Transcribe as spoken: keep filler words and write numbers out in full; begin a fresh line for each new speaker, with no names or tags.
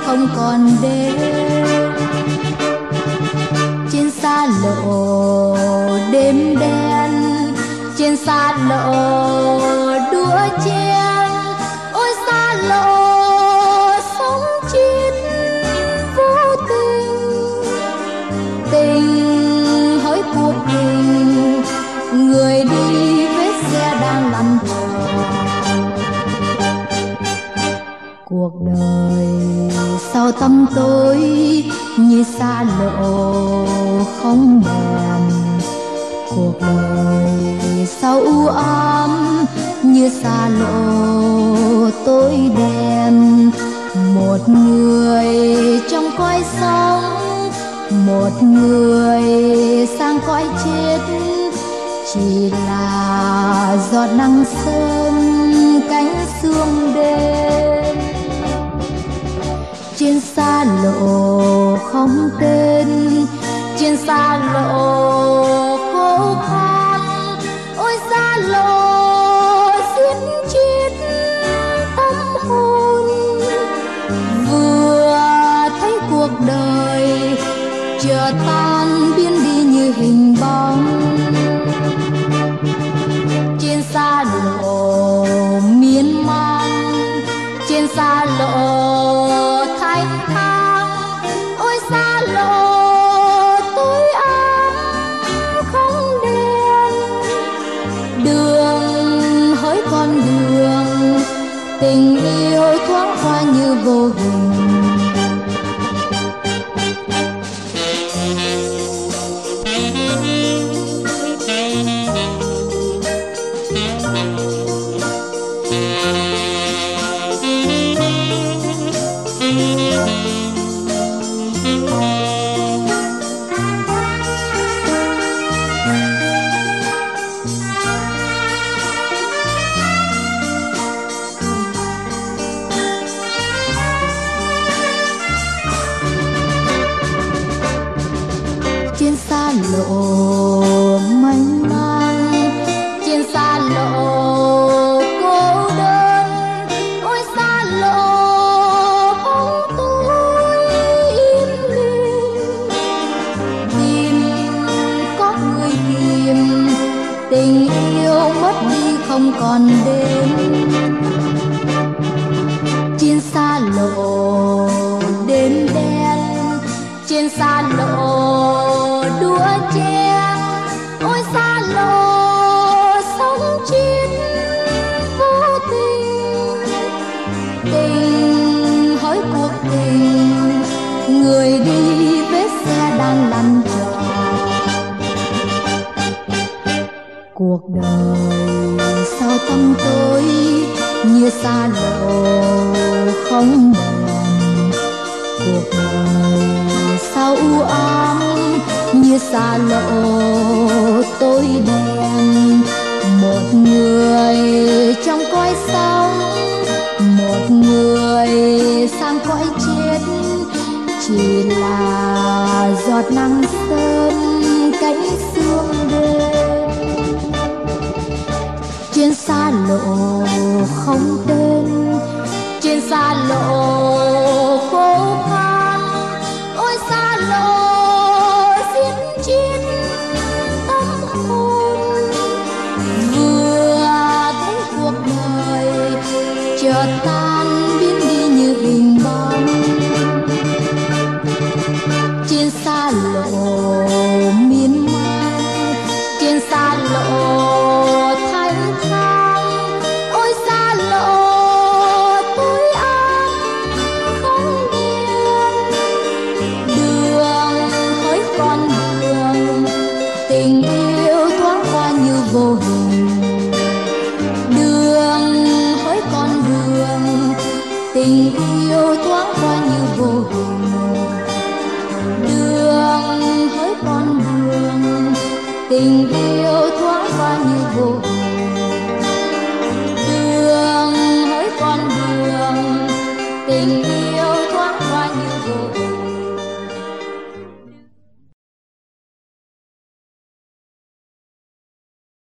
không còn đêm. Trên xa lộ đêm đen, trên xa lộ đua chen, ôi xa lộ sống chín vô tình. Tình hỡi cuộc tình, người đi vết xe đang lăn tròn. Cuộc đời sau tăm tối như xa lộ không đèn. Cuộc đời sau u ám như xa lộ tối đen. Một người trong cõi sống, một người sang cõi chết, chỉ là giọt nắng sớm cánh sương đêm. Trên xa lộ không tên, trên xa lộ khô khan, ôi xa lộ xiết chết tâm hồn. Vừa thấy cuộc đời chợt tan biến đi như hình bóng. Trên xa lộ miên man, trên xa lộ thanh thang, ôi xa lộ tối ám không đèn. Đường hỡi con đường, tình yêu thoáng qua như vô hình. Trên xa lộ mênh mang, trên xa lộ cô đơn, ôi xa lộ bóng tối im lìm. Tìm có người tìm, tình yêu mất đi không còn đêm. Trên xa lộ đêm đen, trên xa lộ đua chen, ôi xa lộ sống chín vô tình. Tình hỡi cuộc tình, người đi vết xe đang lăn tròn. Cuộc đời sau tăm tối như xa lộ không đèn. Cuộc đời sau u ám như xa lộ tối đen. Một người trong cõi sống, một người sang cõi chết, chỉ là giọt nắng sớm cánh sương đêm. Trên xa lộ không tên, trên xa lộ khô khan, ôi xa lộ xiết chết tâm hồn. Vừa thấy cuộc đời chợt tan